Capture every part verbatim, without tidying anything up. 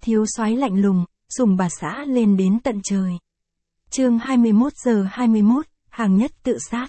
Thiếu soái lạnh lùng, sùng bà xã lên đến tận trời. Chương hai mươi mốt giờ hai mươi mốt, Hàng Nhất tự sát.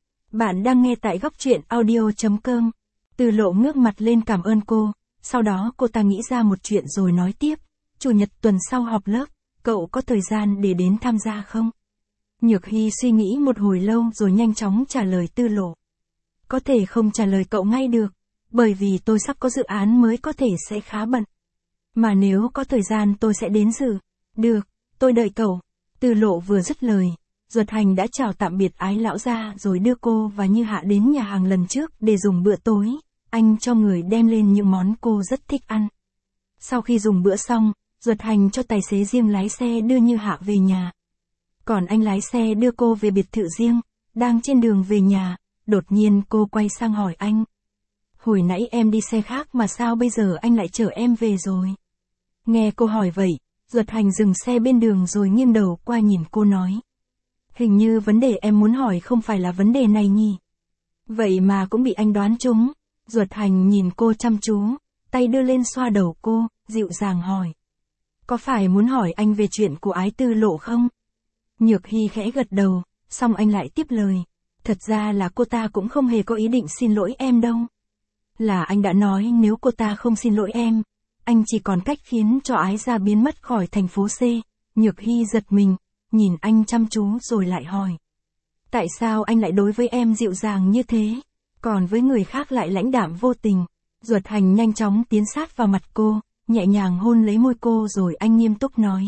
Bạn đang nghe tại góc truyện audio chấm com. Từ Lộ ngước mặt lên cảm ơn cô, sau đó cô ta nghĩ ra một chuyện rồi nói tiếp. Chủ nhật tuần sau họp lớp, cậu có thời gian để đến tham gia không? Nhược Hy suy nghĩ một hồi lâu rồi nhanh chóng trả lời Tư Lộ. Có thể không trả lời cậu ngay được, bởi vì tôi sắp có dự án mới có thể sẽ khá bận. Mà nếu có thời gian tôi sẽ đến dự. Được, tôi đợi cậu. Tư Lộ vừa dứt lời, Duật Hành đã chào tạm biệt Ái lão gia rồi đưa cô và Như Hạ đến nhà hàng lần trước để dùng bữa tối. Anh cho người đem lên những món cô rất thích ăn. Sau khi dùng bữa xong, Duật Hành cho tài xế riêng lái xe đưa Như Hạ về nhà. Còn anh lái xe đưa cô về biệt thự riêng. Đang trên đường về nhà, đột nhiên cô quay sang hỏi anh. Hồi nãy em đi xe khác mà sao bây giờ anh lại chở em về rồi? Nghe cô hỏi vậy, Duật Hành dừng xe bên đường rồi nghiêng đầu qua nhìn cô nói. Hình như vấn đề em muốn hỏi không phải là vấn đề này nhỉ? Vậy mà cũng bị anh đoán trúng. Duật Hành nhìn cô chăm chú, tay đưa lên xoa đầu cô, dịu dàng hỏi. Có phải muốn hỏi anh về chuyện của Ái Tư Lộ không? Nhược Hy khẽ gật đầu, xong anh lại tiếp lời. Thật ra là cô ta cũng không hề có ý định xin lỗi em đâu. Là anh đã nói nếu cô ta không xin lỗi em, anh chỉ còn cách khiến cho Ái gia biến mất khỏi thành phố C. Nhược Hy giật mình, nhìn anh chăm chú rồi lại hỏi. Tại sao anh lại đối với em dịu dàng như thế, còn với người khác lại lãnh đạm vô tình? Duật Hành nhanh chóng tiến sát vào mặt cô, nhẹ nhàng hôn lấy môi cô rồi anh nghiêm túc nói.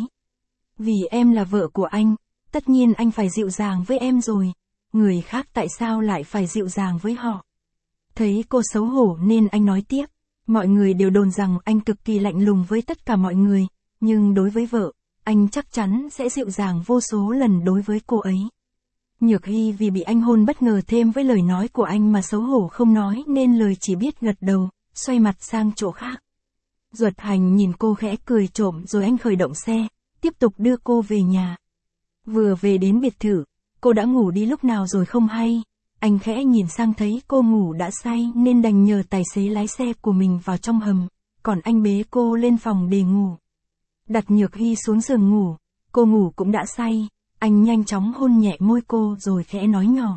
Vì em là vợ của anh, tất nhiên anh phải dịu dàng với em rồi. Người khác tại sao lại phải dịu dàng với họ? Thấy cô xấu hổ nên anh nói tiếp. Mọi người đều đồn rằng anh cực kỳ lạnh lùng với tất cả mọi người, nhưng đối với vợ, anh chắc chắn sẽ dịu dàng vô số lần đối với cô ấy. Nhược Hy vì bị anh hôn bất ngờ thêm với lời nói của anh mà xấu hổ không nói nên lời chỉ biết gật đầu, xoay mặt sang chỗ khác. Duật Hành nhìn cô khẽ cười trộm rồi anh khởi động xe, tiếp tục đưa cô về nhà. Vừa về đến biệt thự, cô đã ngủ đi lúc nào rồi không hay. Anh khẽ nhìn sang thấy cô ngủ đã say nên đành nhờ tài xế lái xe của mình vào trong hầm, còn anh bế cô lên phòng để ngủ. Đặt Nhược Hy xuống giường ngủ, cô ngủ cũng đã say, anh nhanh chóng hôn nhẹ môi cô rồi khẽ nói nhỏ.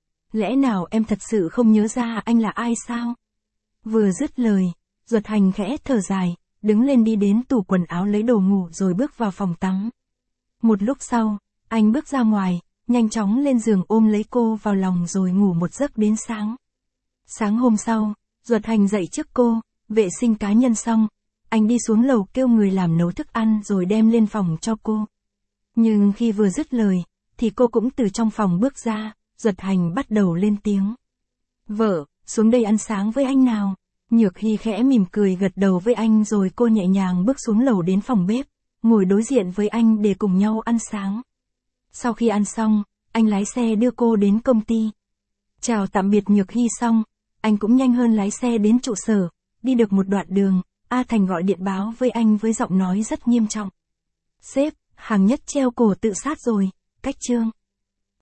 Lẽ nào em thật sự không nhớ ra anh là ai sao? Vừa dứt lời, Duật Hành khẽ thở dài, đứng lên đi đến tủ quần áo lấy đồ ngủ rồi bước vào phòng tắm. Một lúc sau, anh bước ra ngoài, nhanh chóng lên giường ôm lấy cô vào lòng rồi ngủ một giấc đến sáng. Sáng hôm sau, Duật Hành dậy trước cô, vệ sinh cá nhân xong, anh đi xuống lầu kêu người làm nấu thức ăn rồi đem lên phòng cho cô. Nhưng khi vừa dứt lời, thì cô cũng từ trong phòng bước ra, Duật Hành bắt đầu lên tiếng. Vợ, xuống đây ăn sáng với anh nào. Nhược Hy khẽ mỉm cười gật đầu với anh rồi cô nhẹ nhàng bước xuống lầu đến phòng bếp, ngồi đối diện với anh để cùng nhau ăn sáng. Sau khi ăn xong, anh lái xe đưa cô đến công ty. Chào tạm biệt Nhược Hy xong, anh cũng nhanh hơn lái xe đến trụ sở. Đi được một đoạn đường, A Thành gọi điện báo với anh với giọng nói rất nghiêm trọng. Sếp, Hàng Nhất treo cổ tự sát rồi, cách chương.